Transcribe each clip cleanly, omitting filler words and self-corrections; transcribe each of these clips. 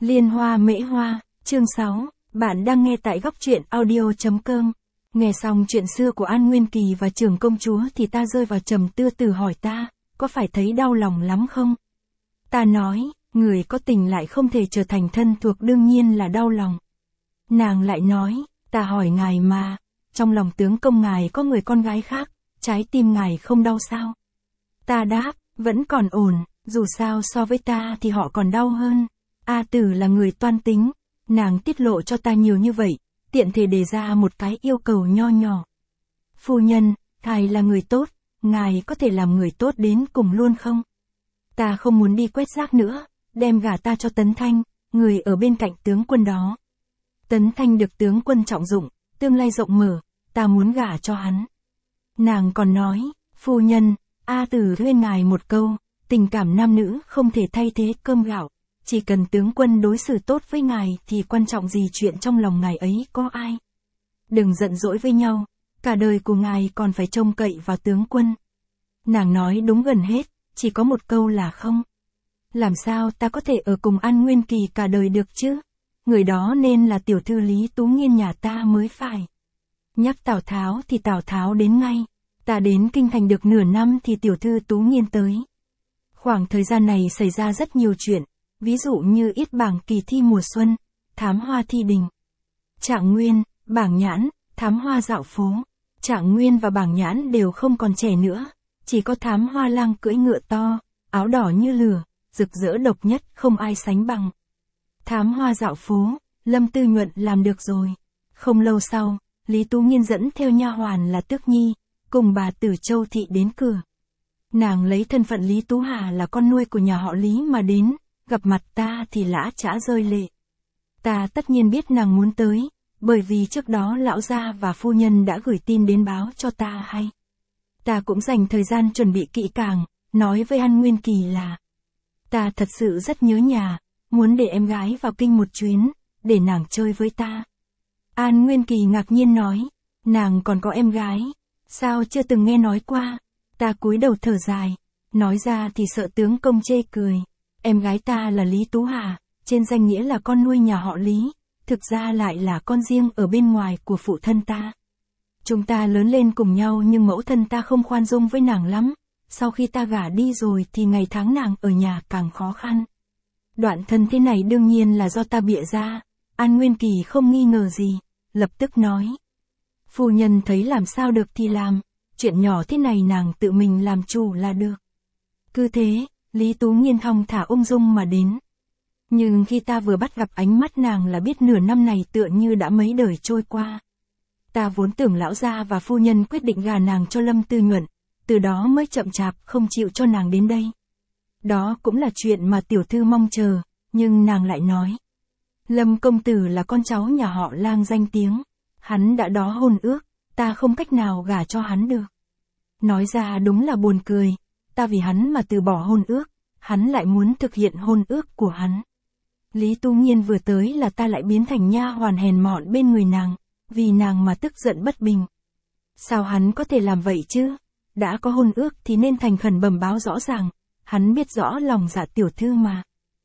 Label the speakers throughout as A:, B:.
A: Liên hoa mễ hoa, chương 6, bạn đang nghe tại góc truyện audio.com. Nghe xong chuyện xưa của An Nguyên Kỳ và Trưởng Công Chúa thì ta rơi vào trầm tư, từ hỏi ta, có phải thấy đau lòng lắm không? Ta nói, người có tình lại không thể trở thành thân thuộc, đương nhiên là đau lòng. Nàng lại nói, ta hỏi ngài mà, trong lòng tướng công ngài có người con gái khác, trái tim ngài không đau sao? Ta đáp, vẫn còn ổn, dù sao so với ta thì họ còn đau hơn. A Tử là người toan tính, nàng tiết lộ cho ta nhiều như vậy, tiện thể đề ra một cái yêu cầu nho nhỏ. Phu nhân, ngài là người tốt, ngài có thể làm người tốt đến cùng luôn không? Ta không muốn đi quét rác nữa, đem gả ta cho Tấn Thanh, người ở bên cạnh tướng quân đó. Tấn Thanh được tướng quân trọng dụng, tương lai rộng mở, ta muốn gả cho hắn. Nàng còn nói, phu nhân, A Tử khuyên ngài một câu, tình cảm nam nữ không thể thay thế cơm gạo. Chỉ cần tướng quân đối xử tốt với ngài thì quan trọng gì chuyện trong lòng ngài ấy có ai. Đừng giận dỗi với nhau, cả đời của ngài còn phải trông cậy vào tướng quân. Nàng nói đúng gần hết, chỉ có một câu là không. Làm sao ta có thể ở cùng An Nguyên Kỳ cả đời được chứ? Người đó nên là tiểu thư Lý Tú Nghiên nhà ta mới phải. Nhắc Tào Tháo thì Tào Tháo đến ngay. Ta đến kinh thành được nửa năm thì tiểu thư Tú Nghiên tới. Khoảng thời gian này xảy ra rất nhiều chuyện. Ví dụ như yết bảng kỳ thi mùa xuân, thám hoa thi đình. Trạng Nguyên, Bảng Nhãn, thám hoa dạo phố. Trạng Nguyên và Bảng Nhãn đều không còn trẻ nữa, chỉ có thám hoa lang cưỡi ngựa to, áo đỏ như lửa, rực rỡ độc nhất không ai sánh bằng. Thám hoa dạo phố, Lâm Tư Nhuận làm được rồi. Không lâu sau, Lý Tú Nghiên dẫn theo nha hoàn là Tước Nhi, cùng bà Tử Châu Thị đến cửa. Nàng lấy thân phận Lý Tú Hà là con nuôi của nhà họ Lý mà đến. Gặp mặt ta thì lã chã rơi lệ. Ta tất nhiên biết nàng muốn tới, bởi vì trước đó lão gia và phu nhân đã gửi tin đến báo cho ta hay. Ta cũng dành thời gian chuẩn bị kỹ càng, nói với An Nguyên Kỳ là ta thật sự rất nhớ nhà, muốn để em gái vào kinh một chuyến, để nàng chơi với ta. An Nguyên Kỳ ngạc nhiên nói, nàng còn có em gái, sao chưa từng nghe nói qua? Ta cúi đầu thở dài, nói ra thì sợ tướng công chê cười. Em gái ta là Lý Tú Hà, trên danh nghĩa là con nuôi nhà họ Lý, thực ra lại là con riêng ở bên ngoài của phụ thân ta. Chúng ta lớn lên cùng nhau nhưng mẫu thân ta không khoan dung với nàng lắm, sau khi ta gả đi rồi thì ngày tháng nàng ở nhà càng khó khăn. Đoạn thân thế này đương nhiên là do ta bịa ra. An Nguyên Kỳ không nghi ngờ gì, lập tức nói. Phu nhân thấy làm sao được thì làm, chuyện nhỏ thế này nàng tự mình làm chủ là được. Cứ thế, Lý Tú Nghiên thong thả ung dung mà đến. Nhưng khi ta vừa bắt gặp ánh mắt nàng là biết nửa năm này tựa như đã mấy đời trôi qua. Ta vốn tưởng lão gia và phu nhân quyết định gả nàng cho Lâm Tư Nhuận, từ đó mới chậm chạp không chịu cho nàng đến đây. Đó cũng là chuyện mà tiểu thư mong chờ, nhưng nàng lại nói. Lâm công tử là con cháu nhà họ Lang danh tiếng, hắn đã đó hôn ước, ta không cách nào gả cho hắn được. Nói ra đúng là buồn cười. Ta vì hắn mà từ bỏ hôn ước, hắn lại muốn thực hiện hôn ước của hắn. Lý Tú Nghiên vừa tới là ta lại biến thành nha hoàn hèn mọn bên người nàng, vì nàng mà tức giận bất bình. Sao hắn có thể làm vậy chứ? Đã có hôn ước thì nên thành khẩn bẩm báo rõ ràng, hắn biết rõ lòng dạ tiểu thư mà.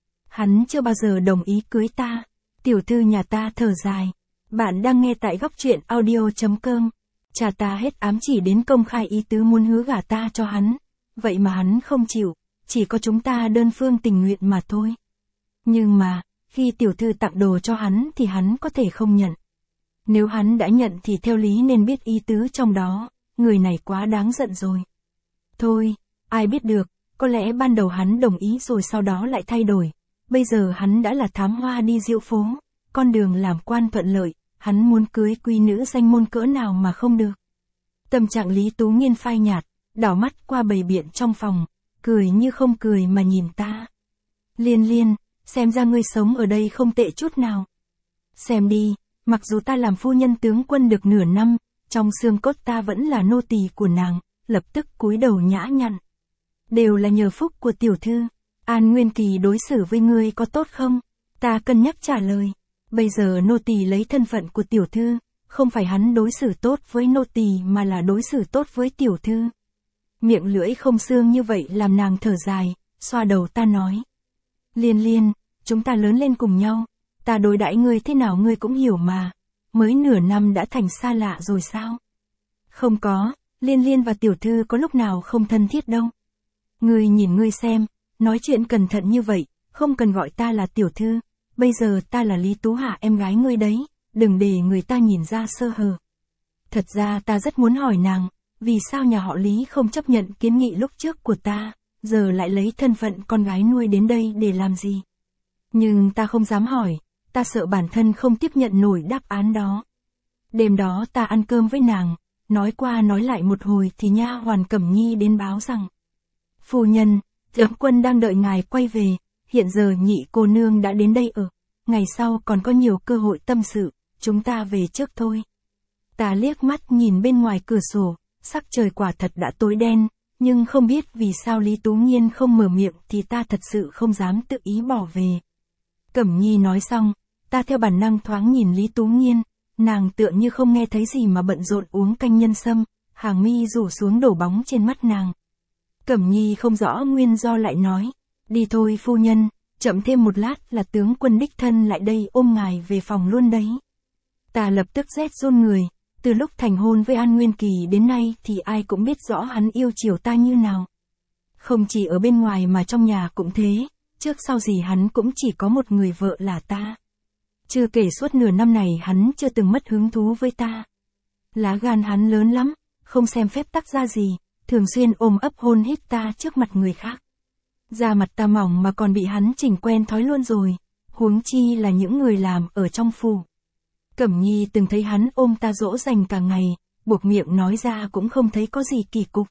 A: Hắn chưa bao giờ đồng ý cưới ta. Tiểu thư nhà ta thở dài. Bạn đang nghe tại góc truyện audio.com. Cha ta hết ám chỉ đến công khai ý tứ muốn hứa gả ta cho hắn. Vậy mà hắn không chịu, chỉ có chúng ta đơn phương tình nguyện mà thôi. Nhưng mà, khi tiểu thư tặng đồ cho hắn thì hắn có thể không nhận. Nếu hắn đã nhận thì theo lý nên biết ý tứ trong đó, người này quá đáng giận rồi. Thôi, ai biết được, có lẽ ban đầu hắn đồng ý rồi sau đó lại thay đổi. Bây giờ hắn đã là thám hoa đi diễu phố, con đường làm quan thuận lợi, hắn muốn cưới quý nữ danh môn cỡ nào mà không được. Tâm trạng Lý Tú Nghiên phai nhạt. Đảo mắt qua bầy biện trong phòng, cười như không cười mà nhìn ta. Liên Liên, xem ra ngươi sống ở đây không tệ chút nào. Xem đi, mặc dù ta làm phu nhân tướng quân được nửa năm, trong xương cốt ta vẫn là nô tỳ của nàng, lập tức cúi đầu nhã nhặn. Đều là nhờ phúc của tiểu thư. An Nguyên Kỳ đối xử với ngươi có tốt không? Ta cân nhắc trả lời. Bây giờ nô tỳ lấy thân phận của tiểu thư, không phải hắn đối xử tốt với nô tỳ mà là đối xử tốt với tiểu thư. Miệng lưỡi không xương như vậy làm nàng thở dài, xoa đầu ta nói. Liên Liên, chúng ta lớn lên cùng nhau, ta đối đãi ngươi thế nào ngươi cũng hiểu mà, mới nửa năm đã thành xa lạ rồi sao? Không có, Liên Liên và tiểu thư có lúc nào không thân thiết đâu. Ngươi nhìn ngươi xem, nói chuyện cẩn thận như vậy, không cần gọi ta là tiểu thư, bây giờ ta là Lý Tú Hà em gái ngươi đấy, đừng để người ta nhìn ra sơ hở. Thật ra ta rất muốn hỏi nàng, vì sao nhà họ Lý không chấp nhận kiến nghị lúc trước của ta, giờ lại lấy thân phận con gái nuôi đến đây để làm gì? Nhưng ta không dám hỏi, ta sợ bản thân không tiếp nhận nổi đáp án đó. Đêm đó ta ăn cơm với nàng, nói qua nói lại một hồi thì nha hoàn Cẩm Nhi đến báo rằng: phu nhân, tướng quân đang đợi ngài quay về, hiện giờ nhị cô nương đã đến đây ở, ngày sau còn có nhiều cơ hội tâm sự, chúng ta về trước thôi. Ta liếc mắt nhìn bên ngoài cửa sổ, sắc trời quả thật đã tối đen, nhưng không biết vì sao Lý Tú Nghiên không mở miệng thì ta thật sự không dám tự ý bỏ về. Cẩm Nhi nói xong, ta theo bản năng thoáng nhìn Lý Tú Nghiên, nàng tựa như không nghe thấy gì mà bận rộn uống canh nhân sâm, hàng mi rủ xuống đổ bóng trên mắt nàng. Cẩm Nhi không rõ nguyên do lại nói: đi thôi phu nhân, chậm thêm một lát là tướng quân đích thân lại đây ôm ngài về phòng luôn đấy. Ta lập tức rét run người, từ lúc thành hôn với An Nguyên Kỳ đến nay thì ai cũng biết rõ hắn yêu chiều ta như nào. Không chỉ ở bên ngoài mà trong nhà cũng thế, trước sau gì hắn cũng chỉ có một người vợ là ta. Chưa kể suốt nửa năm này hắn chưa từng mất hứng thú với ta. Lá gan hắn lớn lắm, không xem phép tắc ra gì, thường xuyên ôm ấp hôn hít ta trước mặt người khác. Da mặt ta mỏng mà còn bị hắn chỉnh quen thói luôn rồi, huống chi là những người làm ở trong phủ. Cẩm Nhi từng thấy hắn ôm ta dỗ dành cả ngày, buộc miệng nói ra cũng không thấy có gì kỳ cục.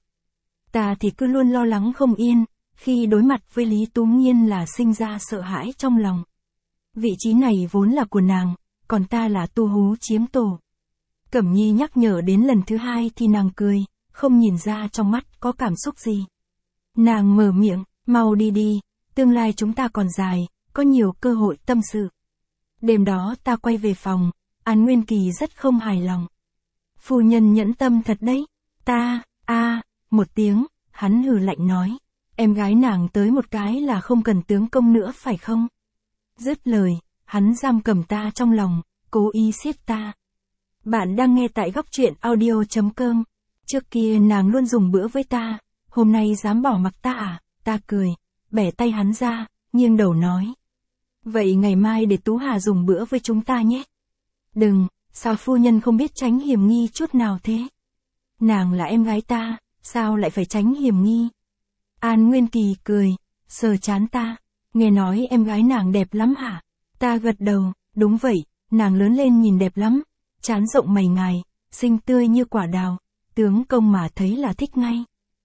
A: Ta thì cứ luôn lo lắng không yên, khi đối mặt với Lý Tú Nghiên là sinh ra sợ hãi trong lòng. Vị trí này vốn là của nàng, còn ta là tu hú chiếm tổ. Cẩm Nhi nhắc nhở đến lần thứ hai thì nàng cười, không nhìn ra trong mắt có cảm xúc gì. Nàng mở miệng: mau đi đi, tương lai chúng ta còn dài, có nhiều cơ hội tâm sự. Đêm đó ta quay về phòng, An Nguyên Kỳ rất không hài lòng. Phu nhân nhẫn tâm thật đấy. Một tiếng, hắn hừ lạnh nói. Em gái nàng tới một cái là không cần tướng công nữa phải không? Dứt lời, hắn giam cầm ta trong lòng, cố ý siết ta. Bạn đang nghe tại góc truyện audio.com. Trước kia nàng luôn dùng bữa với ta, hôm nay dám bỏ mặc ta à? Ta cười, bẻ tay hắn ra, nghiêng đầu nói. Vậy ngày mai để Tú Hà dùng bữa với chúng ta nhé. Đừng, sao phu nhân không biết tránh hiểm nghi chút nào thế? Nàng là em gái ta, sao lại phải tránh hiểm nghi? An Nguyên Kỳ cười, sờ trán ta, nghe nói em gái nàng đẹp lắm hả? Ta gật đầu, đúng vậy, nàng lớn lên nhìn đẹp lắm, trán rộng mày ngài, xinh tươi như quả đào, tướng công mà thấy là thích ngay.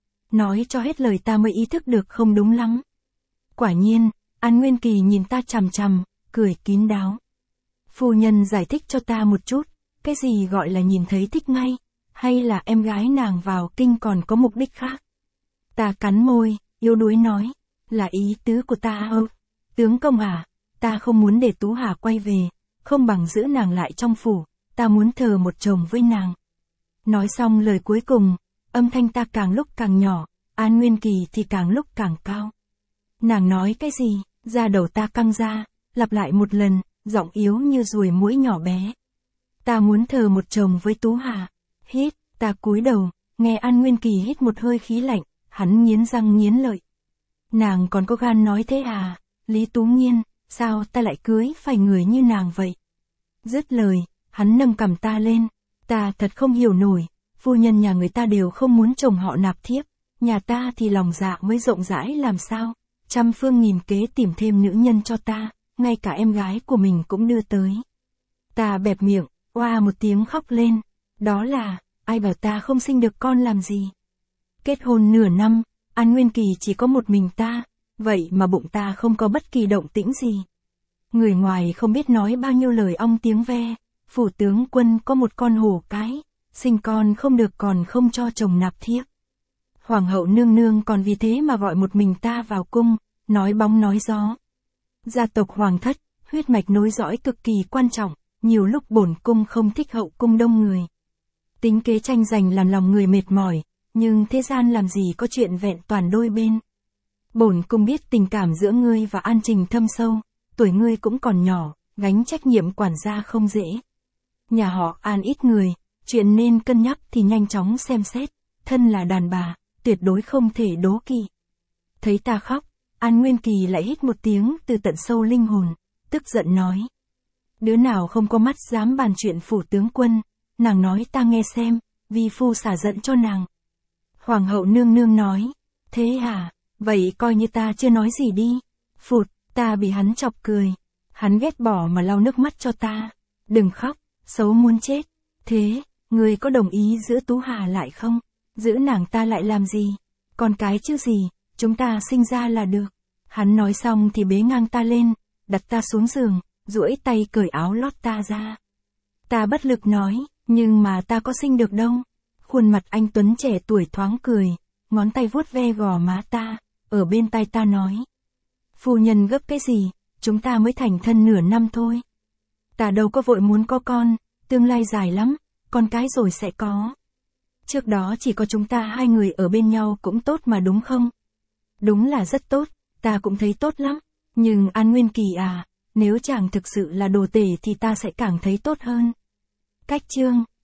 A: Nói cho hết lời ta mới ý thức được không đúng lắm. Quả nhiên, An Nguyên Kỳ nhìn ta chằm chằm, cười kín đáo. Phu nhân giải thích cho ta một chút, cái gì gọi là nhìn thấy thích ngay, hay là em gái nàng vào kinh còn có mục đích khác? Ta cắn môi, yếu đuối nói, là ý tứ của ta ơ. Tướng công à, ta không muốn để Tú Hà quay về, không bằng giữ nàng lại trong phủ, ta muốn thờ một chồng với nàng. Nói xong lời cuối cùng, âm thanh ta càng lúc càng nhỏ, An Nguyên Kỳ thì càng lúc càng cao. Nàng nói cái gì, da đầu ta căng ra, lặp lại một lần, giọng yếu như ruồi muỗi nhỏ bé. Ta muốn thờ một chồng với Tú Hà. Hít, ta cúi đầu, nghe An Nguyên Kỳ hít một hơi khí lạnh, hắn nghiến răng nghiến lợi. Nàng còn có gan nói thế à, Lý Tú Nghiên, sao ta lại cưới phải người như nàng vậy? Dứt lời, hắn nâng cằm ta lên, ta thật không hiểu nổi, phu nhân nhà người ta đều không muốn chồng họ nạp thiếp, nhà ta thì lòng dạ mới rộng rãi làm sao, trăm phương nghìn kế tìm thêm nữ nhân cho ta, ngay cả em gái của mình cũng đưa tới. Ta bẹp miệng, oa một tiếng khóc lên, đó là, ai bảo ta không sinh được con làm gì. Kết hôn nửa năm, An Nguyên Kỳ chỉ có một mình ta, vậy mà bụng ta không có bất kỳ động tĩnh gì. Người ngoài không biết nói bao nhiêu lời ong tiếng ve, phủ tướng quân có một con hổ cái, sinh con không được còn không cho chồng nạp thiếp. Hoàng hậu nương nương còn vì thế mà gọi một mình ta vào cung, nói bóng nói gió. Gia tộc hoàng thất, huyết mạch nối dõi cực kỳ quan trọng, nhiều lúc bổn cung không thích hậu cung đông người. Tính kế tranh giành làm lòng người mệt mỏi, nhưng thế gian làm gì có chuyện vẹn toàn đôi bên. Bổn cung biết tình cảm giữa ngươi và An Trình thâm sâu, tuổi ngươi cũng còn nhỏ, gánh trách nhiệm quản gia không dễ. Nhà họ An ít người, chuyện nên cân nhắc thì nhanh chóng xem xét, thân là đàn bà, tuyệt đối không thể đố kỵ. Thấy ta khóc, An Nguyên Kỳ lại hít một tiếng từ tận sâu linh hồn, tức giận nói. Đứa nào không có mắt dám bàn chuyện phủ tướng quân, nàng nói ta nghe xem, vi phu xả giận cho nàng. Hoàng hậu nương nương nói, thế hả, vậy coi như ta chưa nói gì đi. Phụt, ta bị hắn chọc cười. Hắn ghét bỏ mà lau nước mắt cho ta. Đừng khóc, xấu muốn chết. Thế, người có đồng ý giữ Tú Hà lại không? Giữ nàng ta lại làm gì? Con cái chứ gì, chúng ta sinh ra là được. Hắn nói xong thì bế ngang ta lên, đặt ta xuống giường, duỗi tay cởi áo lót ta ra. Ta bất lực nói, nhưng mà ta có sinh được đâu. Khuôn mặt anh Tuấn trẻ tuổi thoáng cười, ngón tay vuốt ve gò má ta, ở bên tai ta nói. Phu nhân gấp cái gì, chúng ta mới thành thân nửa năm thôi. Ta đâu có vội muốn có con, tương lai dài lắm, con cái rồi sẽ có. Trước đó chỉ có chúng ta hai người ở bên nhau cũng tốt mà đúng không? Đúng là rất tốt, ta cũng thấy tốt lắm. Nhưng An Nguyên Kỳ à, nếu chàng thực sự là đồ tể thì ta sẽ càng thấy tốt hơn. Cách chương